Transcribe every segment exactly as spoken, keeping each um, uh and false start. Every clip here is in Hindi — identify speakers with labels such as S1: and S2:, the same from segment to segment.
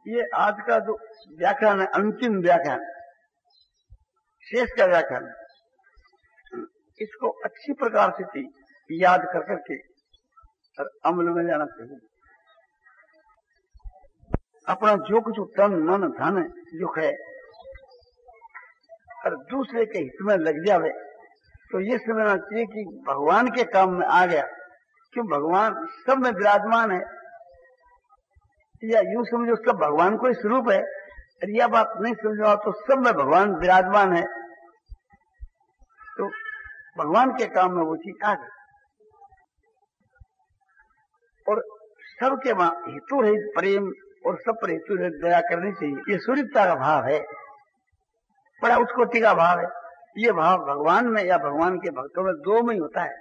S1: ये आज का जो व्याख्यान है, अंतिम व्याख्यान, शेष का व्याख्यान, इसको अच्छी प्रकार से याद कर करके और अमल में लाना चाहिए। अपना जो कुछ तन मन धन जो है और दूसरे के हित में लग जावे तो ये समझना चाहिए कि भगवान के काम में आ गया, क्यों भगवान सब में विराजमान है, या यूं समझो सब भगवान को ही स्वरूप है। और यह बात नहीं समझो तो सब में भगवान विराजमान है, तो भगवान के काम में वो चीज आ गई। और सबके वहां हेतु रहित प्रेम और सब पर हेतु रहित दया करनी चाहिए, ये सूर्यता का भाव है, बड़ा उत्कोटि का भाव है। ये भाव भगवान में या भगवान के भक्तों में दो में ही होता है।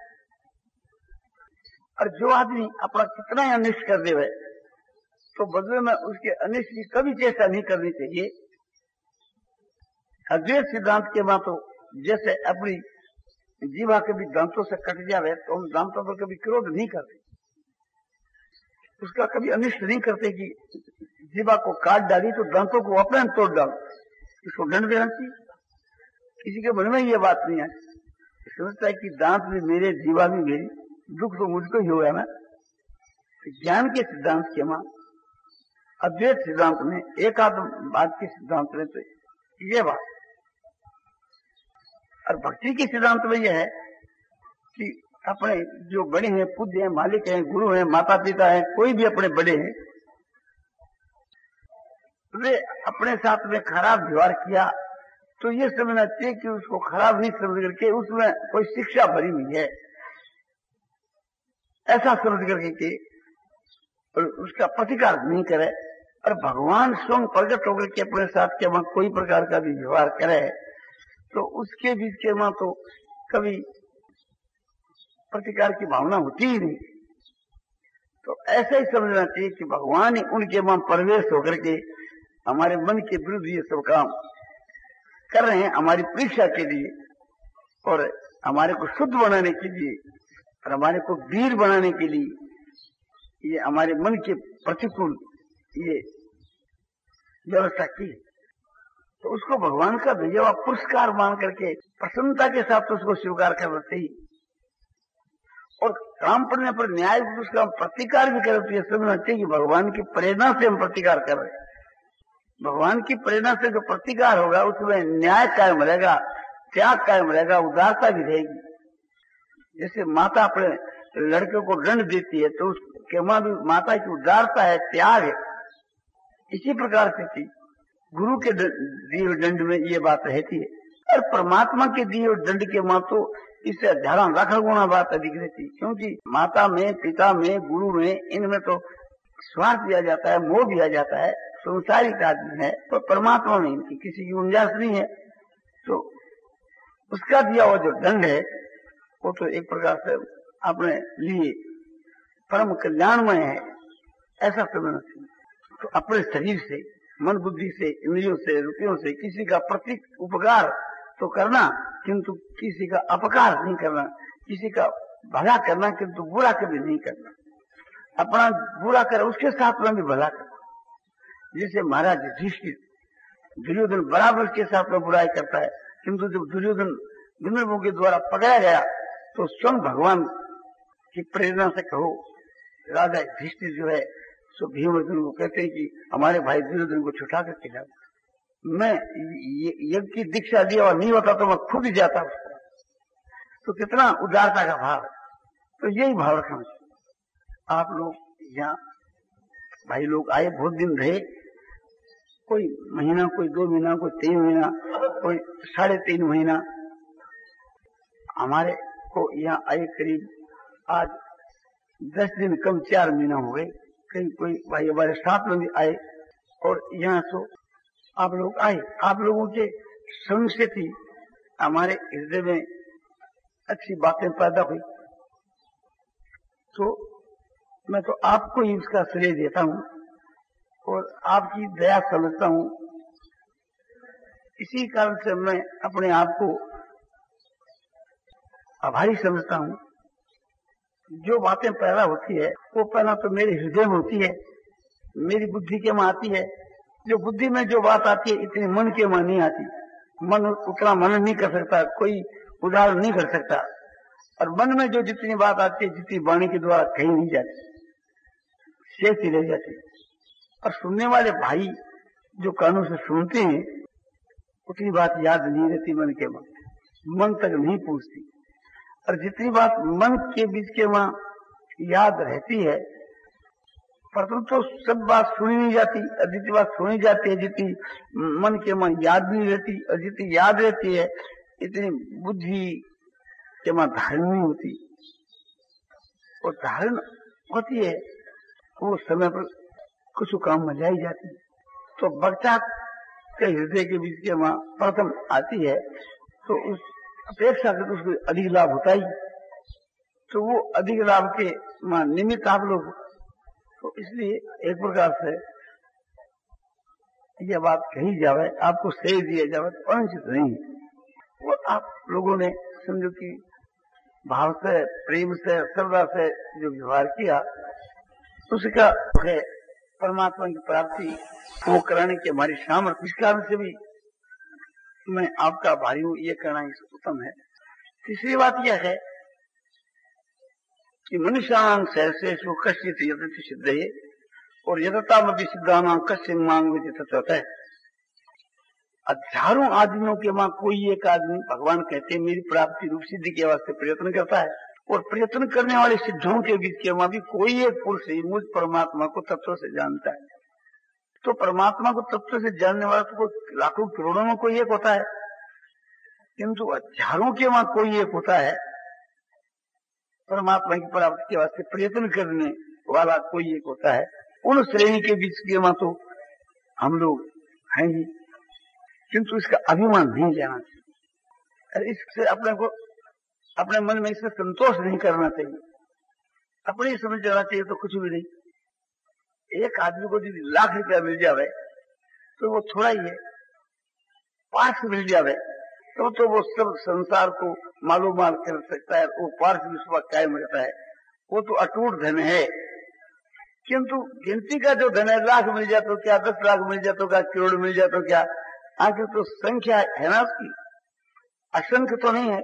S1: और जो आदमी अपना कितना ही अनिष्ट कर देवे तो बदले में उसके अनिष्ट की कभी चेष्टा नहीं करनी चाहिए। अद्वैत सिद्धांत के बाद तो जैसे अपनी जीवा कभी दांतों से कट जावे तो हम दांतों पर कभी क्रोध नहीं करते, उसका कभी अनिष्ट नहीं करते कि जीवा को काट डाली तो दांतों को अपने तोड़ डालो, इसको दंड देना चाहिए। किसी के मन में ये बात नहीं है, समझता है कि दांत भी मेरे, जीवा भी मेरी, दुख तो मुझको ही हुआ ना। ज्ञान के सिद्धांत के मां अद्वैत सिद्धांत में एक आत्म बात के सिद्धांत में तो ये बात, और भक्ति के सिद्धांत में यह है कि अपने जो बड़े हैं, पूज्य हैं, मालिक हैं, गुरु हैं, माता पिता हैं, कोई भी अपने बड़े हैं, वे अपने साथ में खराब व्यवहार किया तो ये समझना चाहिए कि उसको खराब नहीं समझ करके उसमें कोई शिक्षा भरी हुई है, ऐसा समझ करके कि उसका प्रतिकार नहीं करे। और भगवान स्वयं प्रकट होकर के अपने साथ के वहां कोई प्रकार का भी व्यवहार करे तो उसके बीच के वहां तो कभी प्रतिकार की भावना होती ही नहीं। तो ऐसा ही समझना चाहिए कि भगवान ही उनके वहां प्रवेश होकर के हमारे मन के विरुद्ध ये सब काम कर रहे हैं, हमारी परीक्षा के लिए और हमारे को शुद्ध बनाने के लिए और हमारे को वीर बनाने के लिए, ये हमारे मन के प्रतिकूल ये व्यवस्था की। तो उसको भगवान का भेजा हुआ पुरस्कार मान करके प्रसन्नता के साथ उसको स्वीकार करना चाहिए। और काम पड़ने पर न्याय उसका प्रतिकार भी करे तो यह समझना चाहिए कि भगवान की प्रेरणा से हम प्रतिकार कर रहे हैं। भगवान की प्रेरणा से जो प्रतिकार होगा उसमें न्याय कायम रहेगा, त्याग कायम रहेगा, उदारता भी रहेगी। जैसे माता अपने लड़के को दंड देती है तो उसके वहां भी माता की उदारता है, त्याग है। इसी प्रकार से थी गुरु के दिए दंड में ये बात रहती है, और परमात्मा के दिए दंड के वहां तो इससे ध्यान रखा गुना बात अधिक रहती, क्योंकि माता में, पिता में, गुरु में, इनमें तो स्वार्थ दिया जाता है, मोह दिया जाता है, संसारिक आदमी है, तो परमात्मा में इनकी किसी की गुंजाइश नहीं है। तो उसका दिया हुआ जो दंड है वो तो एक प्रकार से अपने लिए परम कल्याणमय है, ऐसा समझना चाहिए। तो अपने शरीर से, मन बुद्धि से, इंद्रियों से, रुपयों से किसी का प्रति उपकार तो करना किंतु किसी का अपकार नहीं करना, किसी का भला करना किंतु बुरा कभी नहीं करना। अपना बुरा करे उसके साथ में भी भला करना। जैसे महाराज युधिष्ठिर, दुर्योधन बराबर के साथ में बुराई करता है, किंतु जब दुर्योधन दुर्योधन के द्वारा पकड़ा गया तो स्वयं भगवान की प्रेरणा से कहो राजा युधिष्ठिर जो है सो भीमर्जुन को कहते हैं कि हमारे भाई दुर्योधन को छुटा कर खिलाओ। मैं यज्ञ की दीक्षा दिया और नहीं होता तो मैं खुद ही जाता उसको। तो कितना उदारता का भाव है। तो यही भाव रखना चाहिए। आप लोग यहाँ भाई लोग आए, बहुत दिन रहे, कोई महीना, कोई दो महीना, कोई तीन महीना, कोई साढ़े तीन महीना, हमारे को यहाँ आए करीब आज दस दिन कम चार महीना हो गए। कहीं कोई भाई हमारे साथ में भी आए और यहाँ तो आप लोग आए, आप लोगों के संग से थी हमारे हृदय में अच्छी बातें पैदा हुई। तो मैं तो आपको ही उसका श्रेय देता हूँ और आपकी दया समझता हूँ। इसी कारण से मैं अपने आप को आभारी समझता हूँ। जो बातें पैदा होती है वो पहला तो मेरे हृदय में होती है, मेरी बुद्धि के में आती है, जो बुद्धि में जो बात आती है इतनी मन के मन नहीं आती। मन उतना मनन नहीं कर सकता, कोई उदाहरण नहीं कर सकता। और मन में जो जितनी बात आती है, जितनी वाणी के द्वारा कही नहीं जाती, शेष ही रह जाती। और सुनने वाले भाई जो कानों से सुनते हैं उतनी बात याद नहीं रहती मन के मन मन तक नहीं पहुंचती। और जितनी बात मन के बीच के वहां याद रहती है, परंतु तो सब बात सुनी नहीं जाती। और जितनी बात सुनी जाती है, जितनी मन के मन याद नहीं रहती, और जितनी याद रहती है इतनी बुद्धि के वहां धारण नहीं होती। और धारण होती है वो समय पर कुछ काम में लाई जाती है। तो वक्ता के हृदय के बीच के वहां प्रथम आती है, तो उस अपेक्षा से तो उसको अधिक लाभ होता ही। तो वो अधिक लाभ के निमित्त आप लोग, तो इसलिए एक प्रकार से यह बात कही जावे, आपको सही दिया जावे तो अनुचित नहीं। वो आप लोगों ने समझो कि भाव से, प्रेम से, श्रद्धा से जो व्यवहार किया, उसका है परमात्मा की प्राप्ति वो कराने की हमारी सामर्थ्य। इस कारण से भी मैं आपका आभारी हूँ, ये करना उत्तम है। तीसरी बात यह है कि मनुष्यां सहर्षेषु कश्चित् यतति सिद्धये और यततामपि सिद्धानां कश्चित् मांग विदितः। हजारों आदमियों के वहां कोई एक आदमी भगवान कहते हैं मेरी प्राप्ति रूप सिद्धि के वास्ते प्रयत्न करता है। और प्रयत्न करने वाले सिद्धों के बीच के वहां भी कोई एक पुरुष ही मुझ परमात्मा को तत्व से जानता है। तो परमात्मा को तत्व से जानने वाला तो लाखों करोड़ों में कोई एक होता है, किंतु हजारों के वहां कोई एक होता है। परमात्मा की प्राप्ति के वास्ते प्रयत्न करने वाला कोई एक होता है। उन श्रेणी के बीच के वहां तो हम लोग हैं ही, किंतु इसका अभिमान नहीं लेना चाहिए। इससे अपने को, अपने मन में इससे संतोष नहीं करना चाहिए। अपने ही समझ जाना चाहिए तो कुछ भी नहीं। एक आदमी को यदि लाख रुपया मिल जावे तो वो थोड़ा ही है, पार्स मिल जावे तो तो वो सब संसार को मालूम माल कर सकता है, वो पार्स विश्व कायम रहता है, वो तो अटूट धन है। किंतु गिनती का जो धन है, लाख मिल जाए तो क्या, दस लाख मिल जाए तो क्या, करोड़ मिल जाए तो क्या, आखिर तो संख्या है ना उसकी, असंख्य तो नहीं है।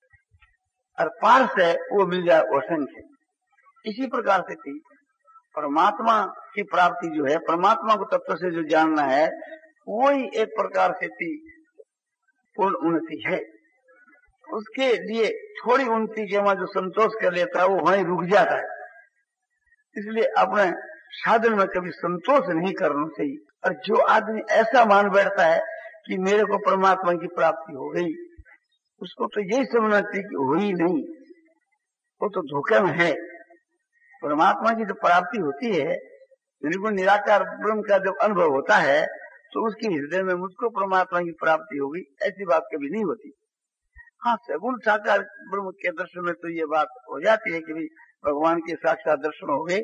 S1: और पार्स है वो मिल जाए वो संख्य। इसी प्रकार से थी परमात्मा की प्राप्ति जो है, परमात्मा को तत्व से जो जानना है, वही एक प्रकार से थी पूर्ण उन्नति है। उसके लिए थोड़ी उन्नति के वहां जो संतोष कर लेता है वो वहीं रुक जाता है। इसलिए अपने साधन में कभी संतोष नहीं करना चाहिए। और जो आदमी ऐसा मान बैठता है कि मेरे को परमात्मा की प्राप्ति हो गई, उसको तो यही समझना चाहिए कि हो ही नहीं, वो तो धोखे में है। परमात्मा की जब प्राप्ति होती है, निर्गुण निराकार ब्रह्म का जब अनुभव होता है, तो उसके हृदय में मुझको परमात्मा की प्राप्ति होगी ऐसी बात कभी नहीं होती। हाँ, सगुण साकार ब्रह्म के दर्शन में तो ये बात हो जाती है कि भी भगवान के साक्षात दर्शन हो गए,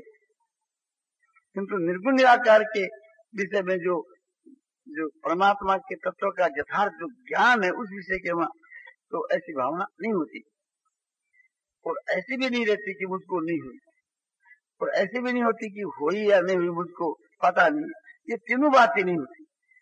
S1: किंतु निर्गुण निराकार के विषय में जो जो परमात्मा के तत्व का यथार्थ जो ज्ञान है, उस विषय के वहां तो ऐसी भावना नहीं होती। और ऐसी भी नहीं रहती कि मुझको नहीं हुई, और ऐसी भी नहीं होती कि हुई या नहीं हुई मुझको पता नहीं। ये तीनों बातें नहीं होती,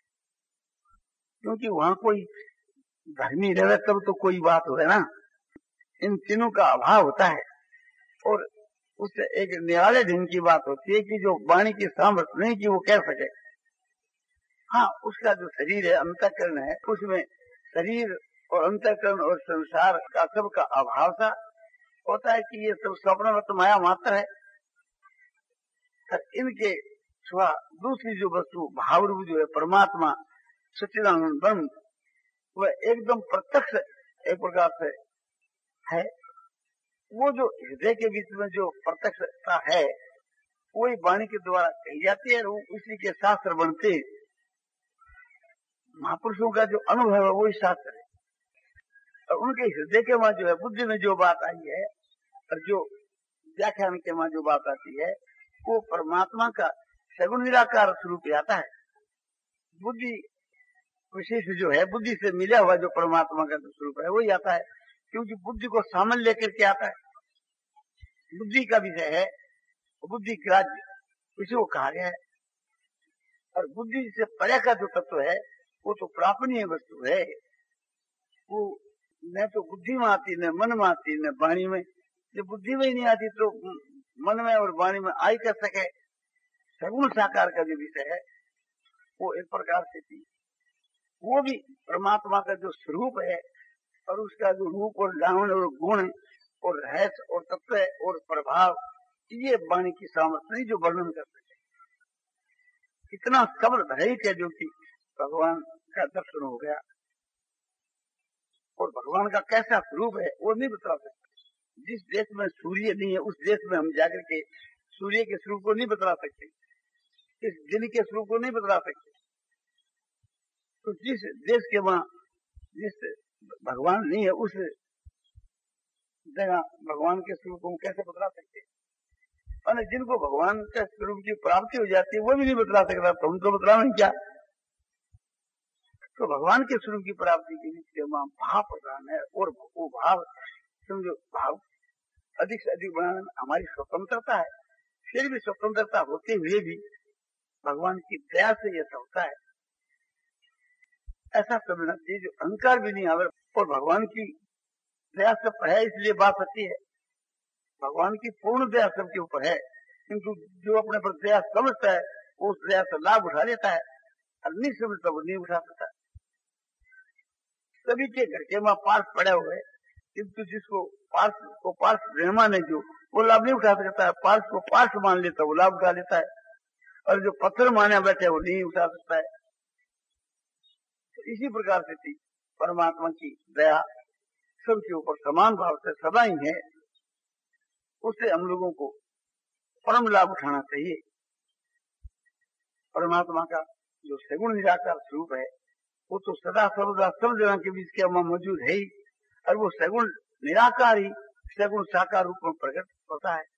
S1: क्योंकि वहां कोई धर्मी रहे तब तो कोई बात हो ना। इन तीनों का अभाव होता है। और उससे एक निराले ढंग की बात होती है कि जो वाणी की सामर्थ्य नहीं कि वो कह सके। हाँ, उसका जो शरीर है, अंतःकरण है, उसमें शरीर और अंतःकरण और संसार का सबका अभाव सा होता है कि ये सब स्वप्नवत माया मात्र है। इनके सिवा दूसरी जो वस्तु भाव रूप जो है परमात्मा सच्चिदानंद ब्रह्म, वह एकदम प्रत्यक्ष एक प्रकार से है। वो जो हृदय के बीच में जो प्रत्यक्षता है, वही वाणी के द्वारा कही जाती है। वो उसी के शास्त्र बनते, महापुरुषों का जो अनुभव है वही शास्त्र है। और उनके हृदय के वहां जो है, बुद्धि में जो बात आई है और जो व्याख्यान के वहां जो बात आती है, वो परमात्मा का सगुण निराकार स्वरूप आता है। बुद्धि विशेष जो है, बुद्धि से मिला हुआ जो परमात्मा का स्वरूप है वही आता है, क्योंकि बुद्धि को सामने लेकर के आता है। बुद्धि का विषय है, बुद्धि ग्राह्य इसी को कहा गया है। और बुद्धि से परे का जो तत्व है वो तो प्रापणीय वस्तु है। वो न तो बुद्धि में आती, न मन में आती, न वाणी में। जब बुद्धि में ही नहीं आती तो मन में और वाणी में आई कर सके। सगुण साकार का जो विषय है वो एक प्रकार से थी, वो भी परमात्मा का जो स्वरूप है और उसका जो रूप और लावण और गुण और रहस्य और तत्व और प्रभाव, ये वाणी की सामर्थ्य नहीं जो वर्णन कर सके। कितना शब्द रहित है जो कि भगवान का दर्शन हो गया, और भगवान का कैसा स्वरूप है वो नहीं बता सकते। जिस देश में सूर्य नहीं है उस देश में हम जाकर के सूर्य के स्वरूप को नहीं बता सकते, इस दिन के स्वरूप को नहीं बता सकते। तो जिस देश के वहां जिस भगवान नहीं है उस जगह भगवान के स्वरूप को हम कैसे बता सकते। और जिनको भगवान के स्वरूप की प्राप्ति हो जाती है वो भी नहीं बता सकता, तो हम तो बतलावें क्या। तो भगवान के स्वरूप की प्राप्ति के लिए भाव प्रदान है, और वो भाव समझो भाव अधिक से अधिक बनाने में हमारी स्वतंत्रता है। फिर भी स्वतंत्रता होते हुए भी भगवान की दया से ऐसा होता है, ऐसा समझना चाहिए जो अहंकार भी नहीं आवे। और भगवान की दया सब है इसलिए बात होती है, भगवान की पूर्ण दया सबके ऊपर है, किंतु जो अपने पर दया समझता है वो उस दया से लाभ उठा लेता है, और नहीं समझता वो नहीं उठा सकता। सभी के घर के वहां पार्स पड़े हुए, किंतु जिसको पार्स को पार्स रहमान है जो वो लाभ नहीं उठा सकता है। पार्स को पार्स मान लेता है वो लाभ उठा लेता है, और जो पत्थर माने बैठे वो नहीं उठा सकता है। तो इसी प्रकार से थी परमात्मा की दया सबके ऊपर समान भाव से सदा ही है, उससे हम लोगों को परम लाभ उठाना चाहिए। परमात्मा का जो सगुण निराकार स्वरूप है वो तो सदा सर्वदा सब जगह के बीच के मौजूद है ही, और वो सगुण निराकार ही सगुण साकार रूप में प्रकट होता है।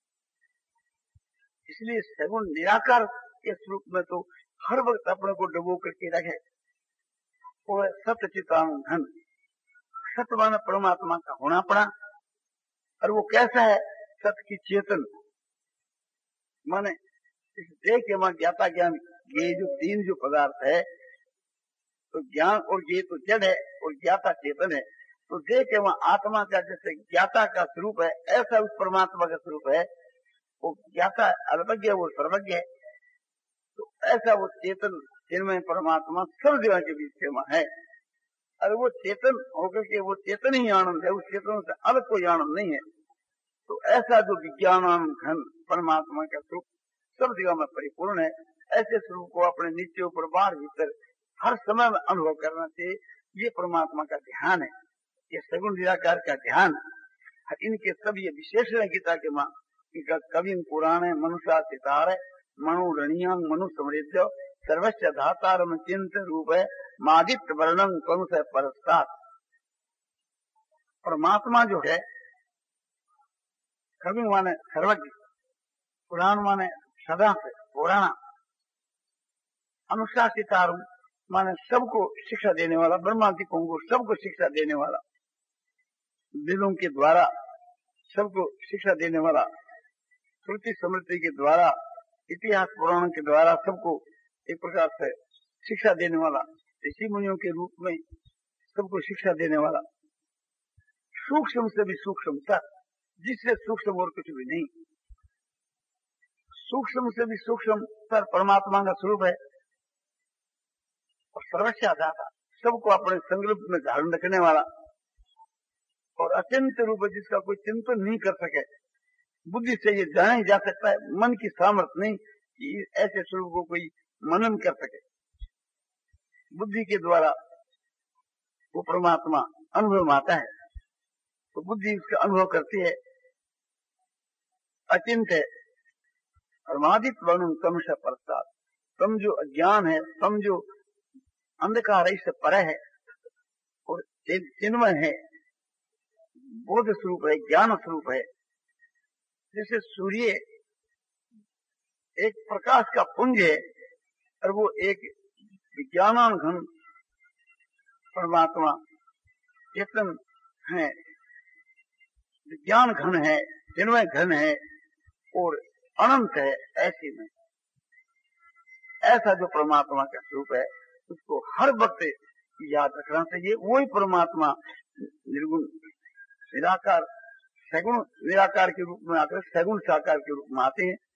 S1: इसलिए सगुण निराकार के स्वरूप में तो हर वक्त अपने को डबो करके रखे। वो सत्य चितान धन, सत्य माना परमात्मा का होना पड़ा, और वो कैसा है सत्य की चेतन माने इस देह के वहां ज्ञाता ज्ञान, ये जो तीन जो पदार्थ है, तो ज्ञान और ये तो जड़ है और ज्ञाता चेतन है। तो देह के वहां आत्मा का जैसे ज्ञाता का स्वरूप है, ऐसा उस परमात्मा का स्वरूप है। वो ज्ञाता अल्पज्ञ है, वो सर्वज्ञ है। तो ऐसा वो चेतन जिनमें परमात्मा सब जगह के बीच में है, और वो चेतन होकर के वो चेतन ही आनंद है, उस चेतन से अलग कोई आनंद नहीं है। तो ऐसा जो विज्ञानानंद घन परमात्मा का स्वरूप सब जगह में परिपूर्ण है, ऐसे स्वरूप को अपने नीचे ऊपर बाहर भीतर हर समय में अनुभव करना चाहिए। ये परमात्मा का ध्यान है, ये सगुण निराकार का ध्यान। इनके सब ये विशेषण गीता के मां इनका कवि पुराण है, मनुष्य सितार है, मनु रणियांग मनु समृद्ध सर्वस्व धातारम चिंत रूप है, मादित्य वर्णन कनु से परस्तार। परमात्मा जो है कवि माने सर्वज्ञ, पुराण माने सदा से पुराना, अनुशासितार माने सबको शिक्षा देने वाला, ब्रह्मादिकों को सबको शिक्षा देने वाला, वेदों के द्वारा सबको शिक्षा देने वाला, श्रुति स्मृति के द्वारा, इतिहास पुराण के द्वारा सबको एक प्रकार से शिक्षा देने वाला, ऋषि मुनियों के रूप में सबको शिक्षा देने वाला, सूक्ष्म से भी सूक्ष्म, जिससे सूक्ष्म और कुछ भी नहीं, सूक्ष्म से भी सूक्ष्म तर परमात्मा का स्वरूप है। और सर्वस्व दाता, सबको अपने संकल्प में धारण रखने वाला, और अत्यंत रूप जिसका कोई चिंतन नहीं कर सके, बुद्धि से ये जाना ही जा सकता है, मन की सामर्थ्य नहीं कि ऐसे स्वरूप को कोई मनन कर सके। बुद्धि के द्वारा वो परमात्मा अनुभव में आता है, तो बुद्धि उसका अनुभव करती है, अचिंत है। और मादित वर्णन कम से परस्ताद, तम जो अज्ञान है, तम जो अंधकार है, इससे परे है, और चिन्मय है, बोध स्वरूप है, ज्ञान स्वरूप है। जैसे सूर्य एक प्रकाश का पुंज है, और वो एक विज्ञानान घन परमात्मा चेतन है, विज्ञान घन है, चिन्मय घन है और अनंत है। ऐसी में ऐसा जो परमात्मा का स्वरूप है उसको हर वक्त याद रखना चाहिए। वही परमात्मा निर्गुण निराकार सगुण निराकार के रूप में आकर सगुण साकार के रूप में आते हैं।